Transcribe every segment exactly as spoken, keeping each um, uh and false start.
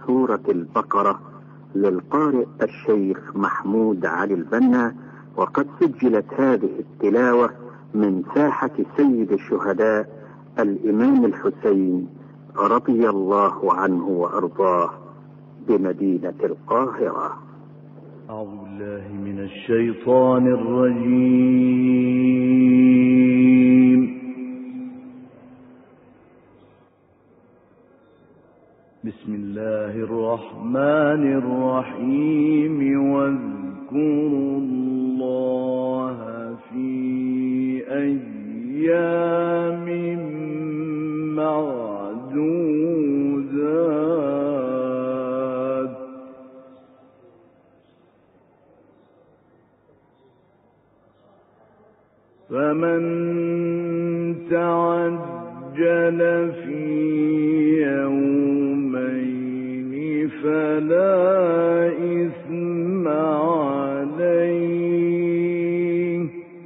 سورة البقرة للقارئ الشيخ محمود علي البنا، وقد سجلت هذه التلاوة من ساحة سيد الشهداء الإمام الحسين رضي الله عنه وأرضاه بمدينة القاهرة. أعوذ بالله من الشيطان الرجيم. بسم الله الرحمن الرحيم. واذكروا الله في أيام معدودات فمن تعجل في يومين فلا إثم عليه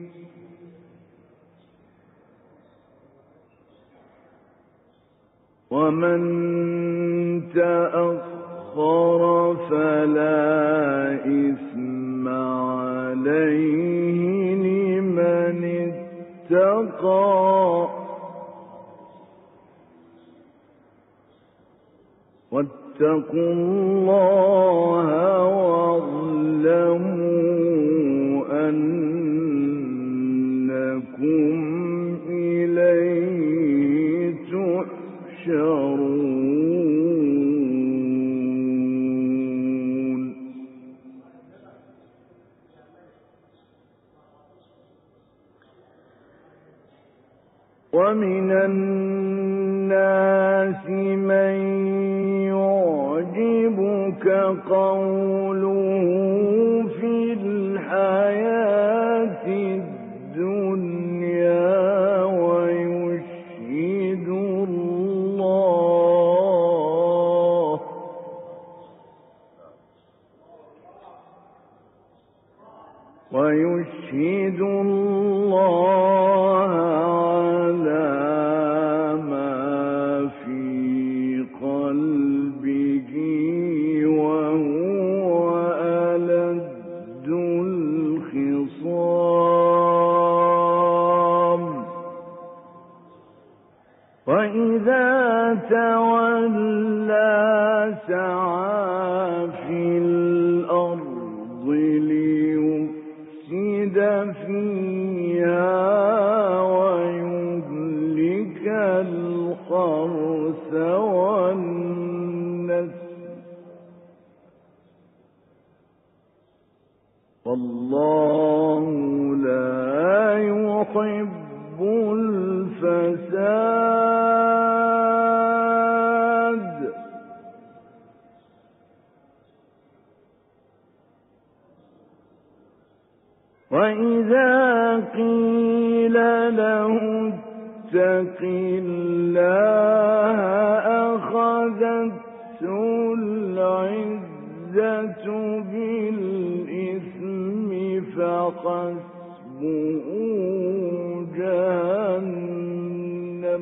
ومن تأخر فلا إثم عليه لمن اتقى واتقوا الله واعلموا أنكم إليه تحشرون. ومن الناس من يعجبك قوله في الحياة الدنيا ويشهد الله ويشهد الله على ما في قلبه وهو ألد الخصام. وإذا تولى سعى في الأرض ليفسد فيها ويهلك الحرث والنسل والله لا يحب الفساد. وإذا قيل له اتق الله أخذته العزة بالإثم فحسبه جهنم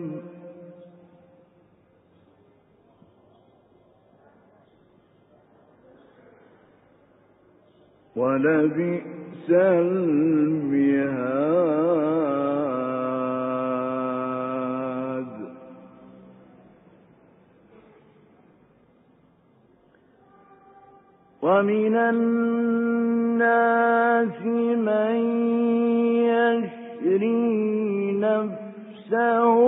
ولبئس المهاد. ومن الناس من يشري نفسه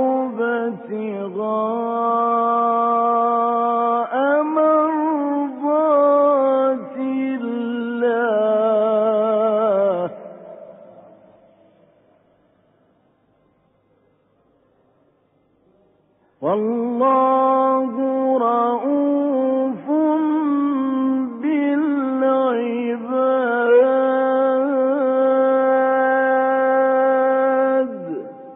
ابتغاء مرضات الله والله رؤوف بالعباد.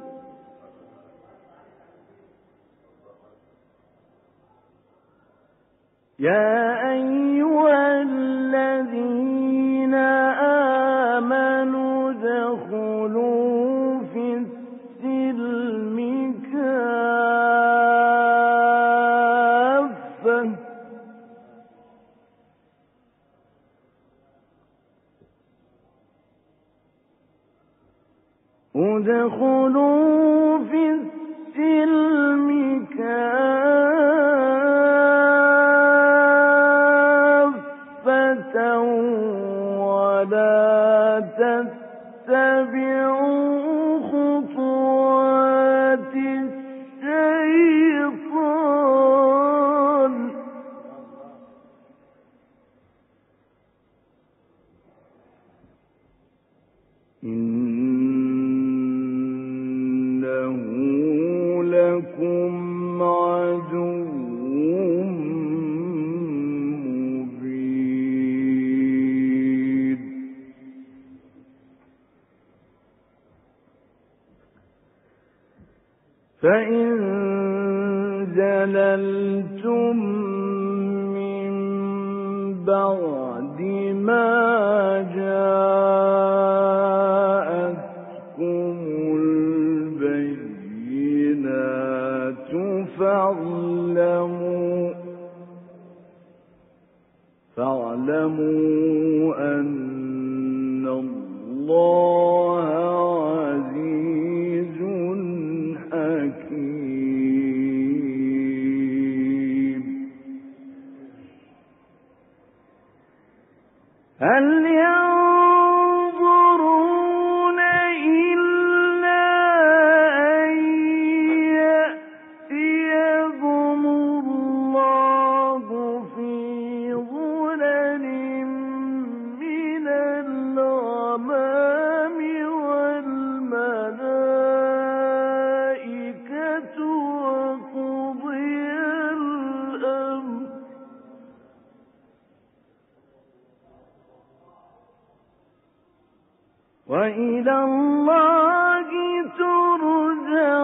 يا أيها الذين آمنوا ادخلوا في السلم كافة ادخلوا في السلم كافة ولا تتبعوا خطوات الشيطان إنه لكم عدو مبين. فإن زللتم من بعد ما جاءتكم البينات فاعلموا فاعلموا أن الله عزيز حكيم. هل ينظرون إلا أن يأتيهم الله في ظلل من الغمام والملائكة وقضي الأمر وإلى الله ترجع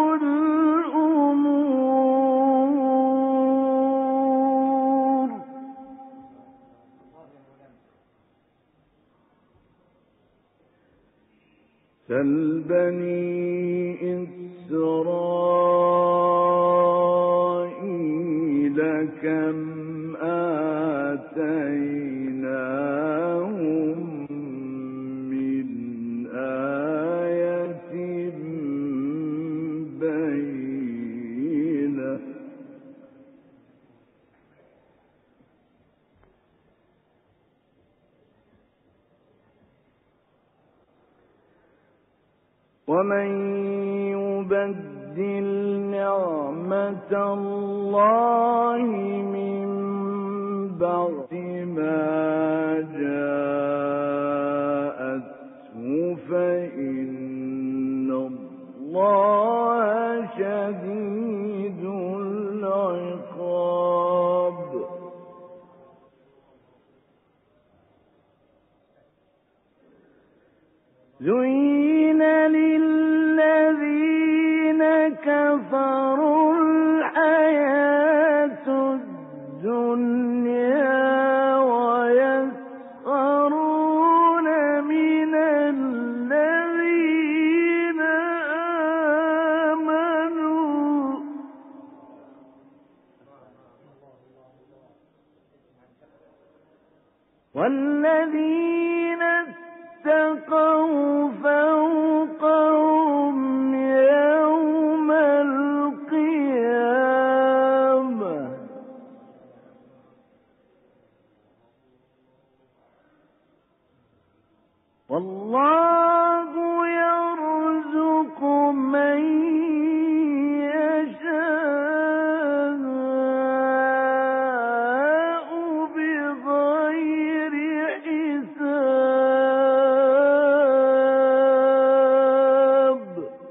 الأمور. سل بني إسرائيل كم آتيناهم من آية بينة ومن يبدل نعمة الله من بعد ما جاءته فإن الله شديد العقاب. زين للذين كفروا الحياة الدنيا ويسخرون من الذين آمنوا والذين اتقوا فوقهم يوم القيامة والله يرزق من يشاء بغير حساب.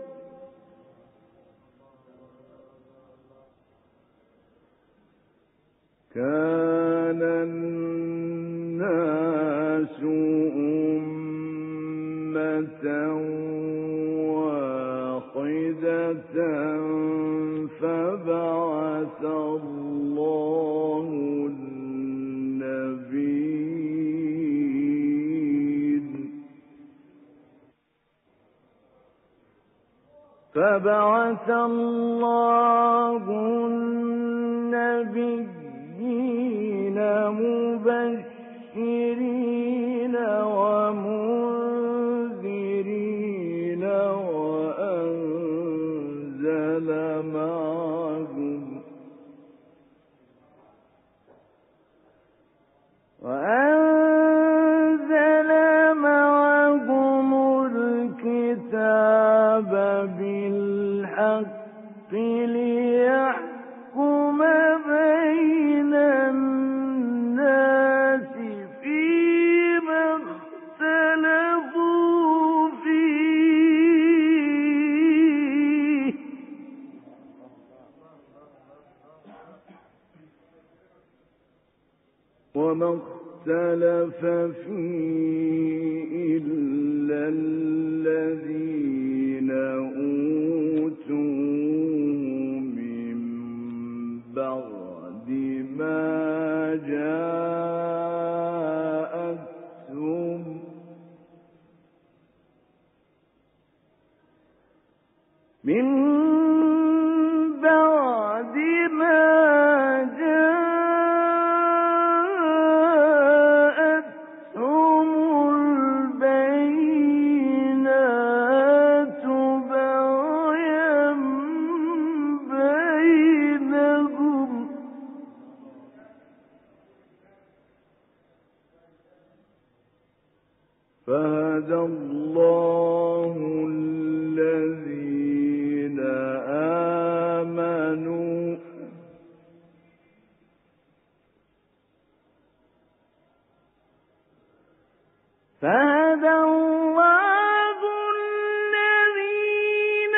كان الناس أمة واحدة فبعث الله النبيين فبعث الله النبيين مبشرين ومنذرين وما اختلف فيه إلا الذين أوتوه من بعد ما جاءتهم من بعد ما جاءتهم البينات بغيا بينهم فهدى الله الذين آمنوا فهدى الله الذين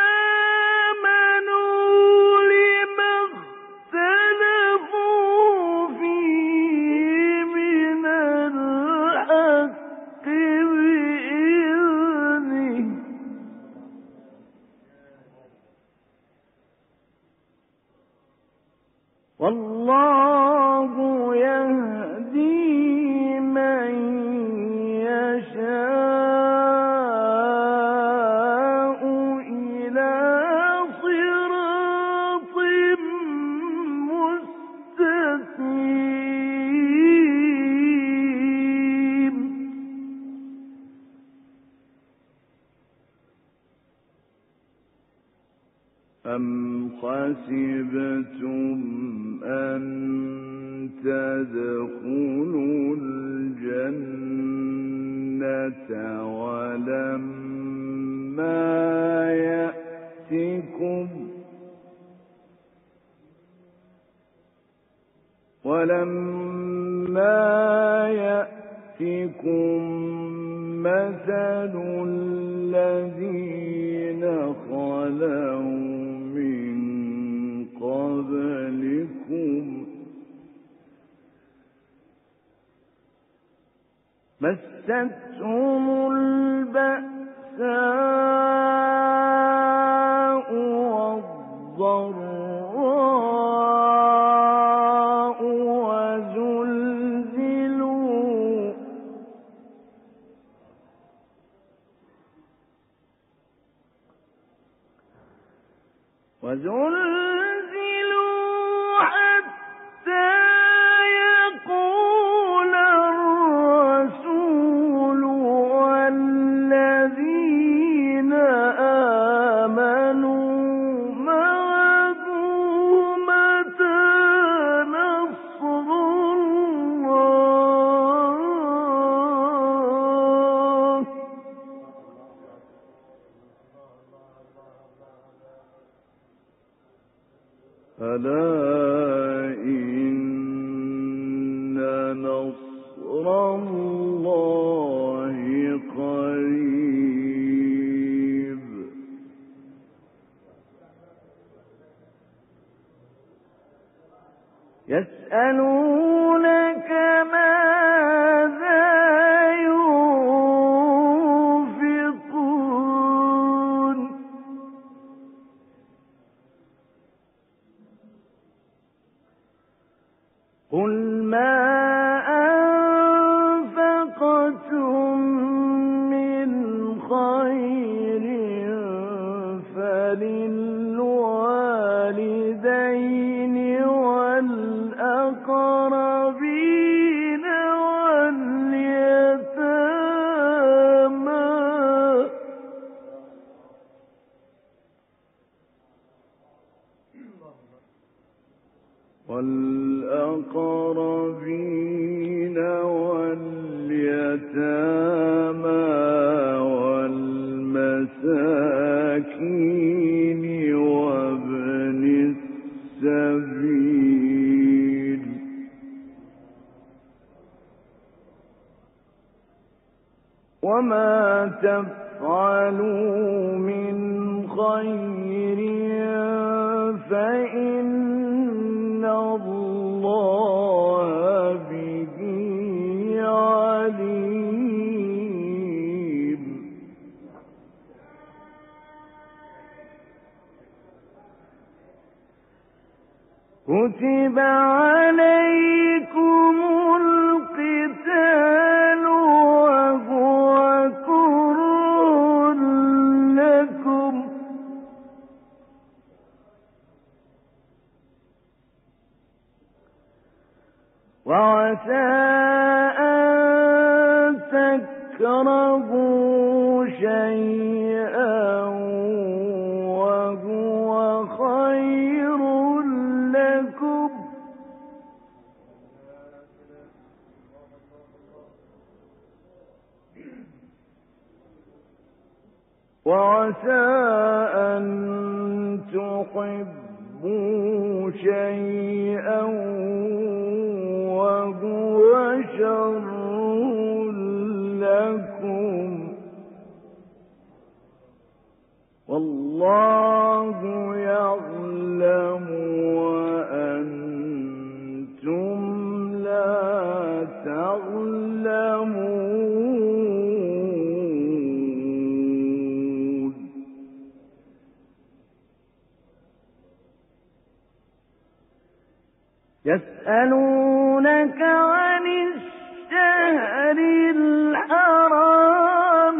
آمنوا لما اختلفوا فيه من الحق بإذنه والله يهدي من يشاء إلى صراط مستقيم أم حسبتم أن تدخلوا الجنة ولما يأتكم ولما يأتكم مثل الذين خلوا من قبلكم مستهم البأساء والضراء وزلزلوا وزلزلوا حتى يقول الرسول والذين آمنوا معه متى نصر الله ألا إن نصر الله قريب يسألونك ماذا ينفقون قل ما أنفقتم من خير فللوالدين والأقربين واليتامى والأقربين واليتامى والمساكين وابن السبيل وما تفعلوا من خير فإن الله به كتب عليكم القتال وهو كره لكم وعسى أن تكرهوا شيئا وهو خير لكم وعسى أن تحبوا شيئا وهو شر لكم والله يعلم وأنتم لا تعلمون. يسألونك عن الشهر الحرام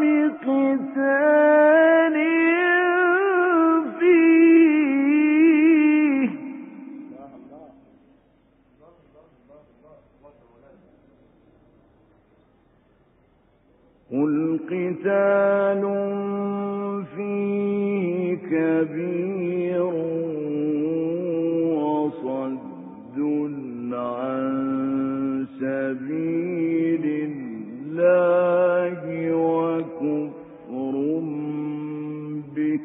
قتال فيه قل قتال فيه كبير وصد عن سبيل الله وكفر به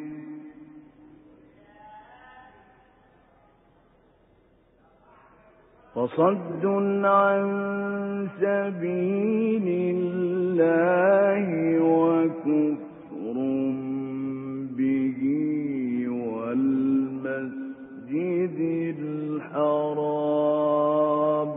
وصد عن سبيل الله وكفر به والمسجد الحرام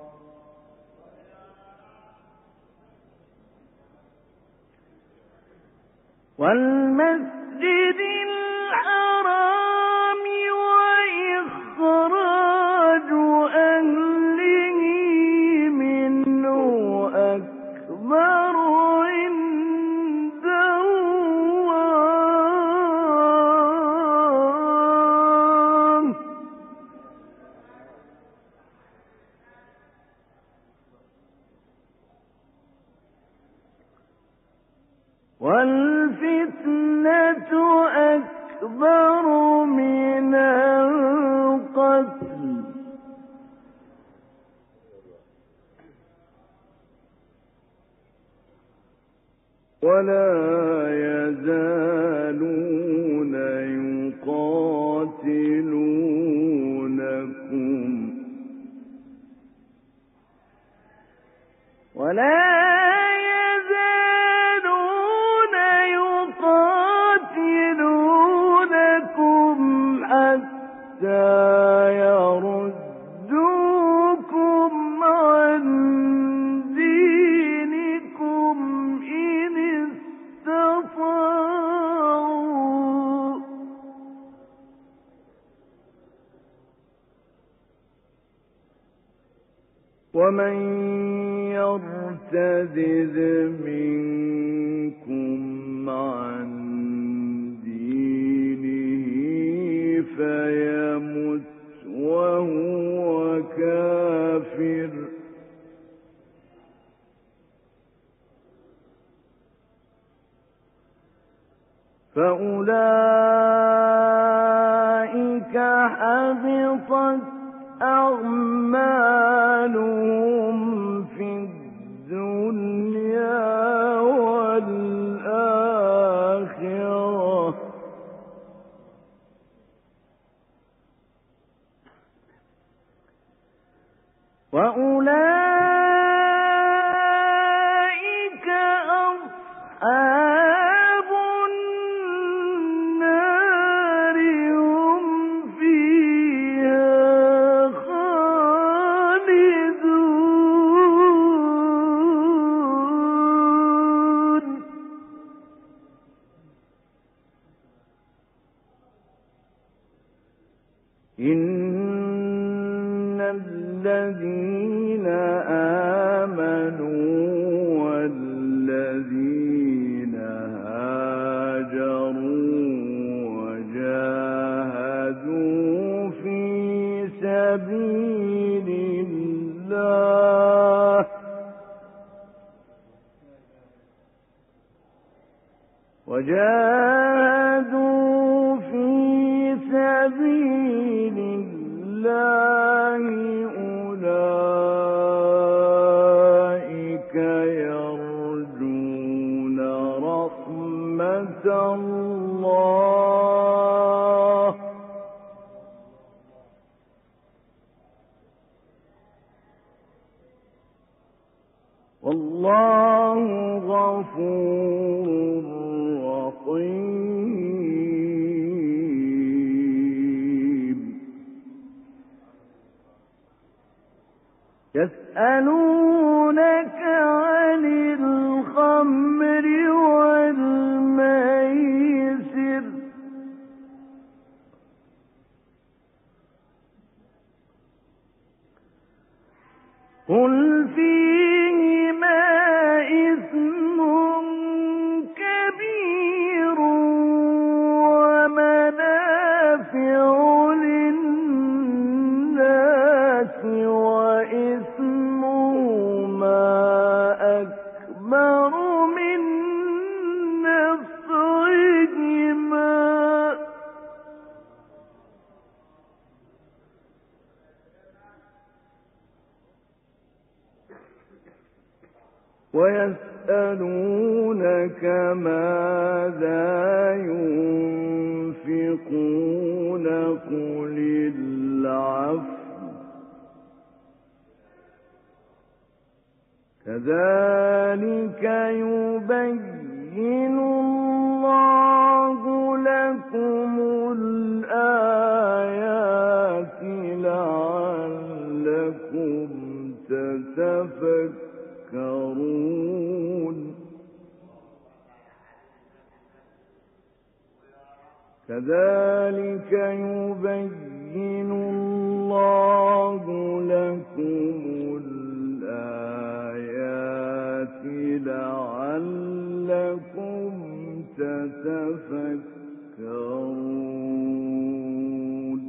والمسجد الحرام وإخراج أهله منه أكبر عند الله والفتنة أكبر من القتل ولا يزالون يقاتلونكم ولا يزالون يقاتلونكم حتى يردوكم عن دينكم إن استطاعوا ومن يرتد منكم عن دينه فيمت وهو كافر فأولئك حبطت أعمالهم في الدنيا والآخرة وأولئك أصحاب النار هم فيها خالدون. إن الذين آمنوا والذين هاجروا وجاهدوا في سبيل الله وجاهدوا في سبيل الله أولئك يرجون رحمة الله والله غفور رحيم. يسألونك عن الخمر والميسر قل فيهما إثم كبير ومنافع للناس وإثمهما أكبر من نفعهما ويسألونك ماذا ينفقون قل العفو كذلك يبين الله لكم الآيات لعلكم تتفكرون كذلك يبين الله لكم الآيات لعلكم تتفكرون.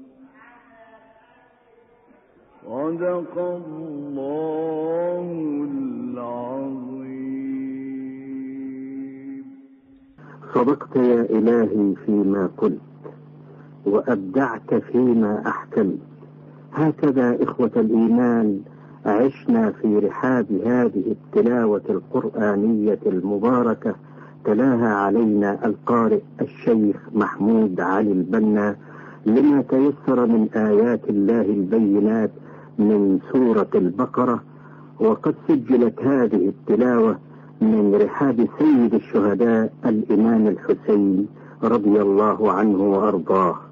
صدق الله العظيم. صدقت يا إلهي فيما قلت وأبدعت فيما أحكمت. هكذا إخوة الإيمان عشنا في رحاب هذه التلاوة القرآنية المباركة تلاها علينا القارئ الشيخ محمود علي البنا لما تيسر من آيات الله البينات من سورة البقرة. وقد سجلت هذه التلاوة من رحاب سيد الشهداء الإمام الحسين رضي الله عنه وأرضاه.